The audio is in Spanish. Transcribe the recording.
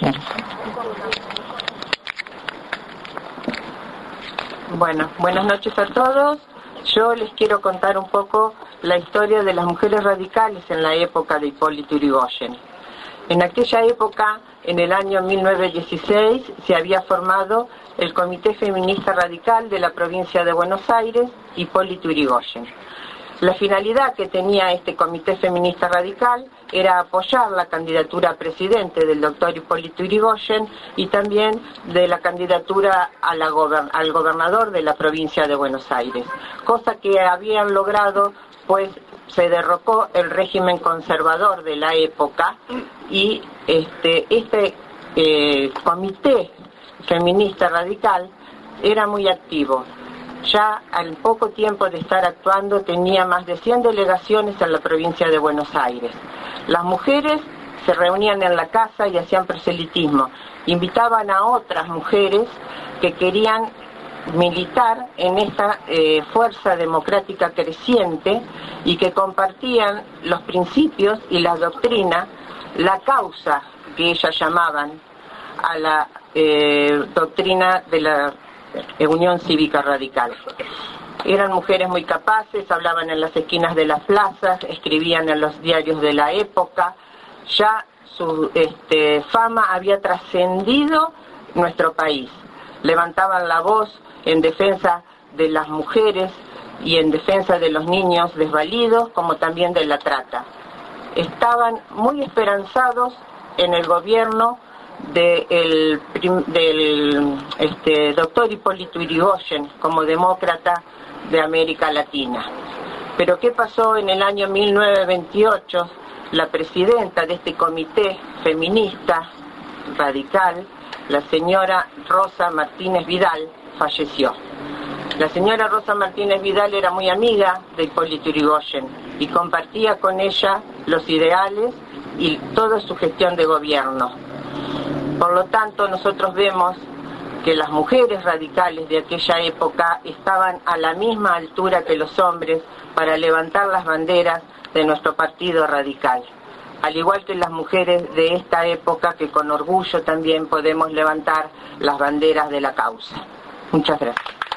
Bueno, buenas noches a todos. Yo les quiero contar un poco la historia de las mujeres radicales en la época de Hipólito Yrigoyen. En aquella época, en el año 1916, se había formado el Comité Feminista Radical de la provincia de Buenos Aires, Hipólito Yrigoyen. La finalidad que tenía este Comité Feminista Radical era apoyar la candidatura a presidente del doctor Hipólito Yrigoyen y también de la candidatura al gobernador de la provincia de Buenos Aires, cosa que habían logrado, pues se derrocó el régimen conservador de la época y este Comité Feminista Radical era muy activo. Ya al poco tiempo de estar actuando tenía más de 100 delegaciones en la provincia de Buenos Aires. Las mujeres se reunían en la casa y hacían proselitismo. Invitaban a otras mujeres que querían militar en esta fuerza democrática creciente y que compartían los principios y la doctrina, la causa que ellas llamaban a la doctrina de la Unión Cívica Radical. Eran mujeres muy capaces, hablaban en las esquinas de las plazas, escribían en los diarios de la época. Ya su fama había trascendido nuestro país. Levantaban la voz en defensa de las mujeres y en defensa de los niños desvalidos, como también de la trata. Estaban muy esperanzados en el gobierno del doctor Hipólito Yrigoyen como demócrata de América Latina. Pero ¿qué pasó en el año 1928? La presidenta de este comité feminista radical, la señora Rosa Martínez Vidal, falleció. La señora Rosa Martínez Vidal era muy amiga de Hipólito Yrigoyen y compartía con ella los ideales y toda su gestión de gobierno. Por lo tanto, nosotros vemos que las mujeres radicales de aquella época estaban a la misma altura que los hombres para levantar las banderas de nuestro partido radical, al igual que las mujeres de esta época que con orgullo también podemos levantar las banderas de la causa. Muchas gracias.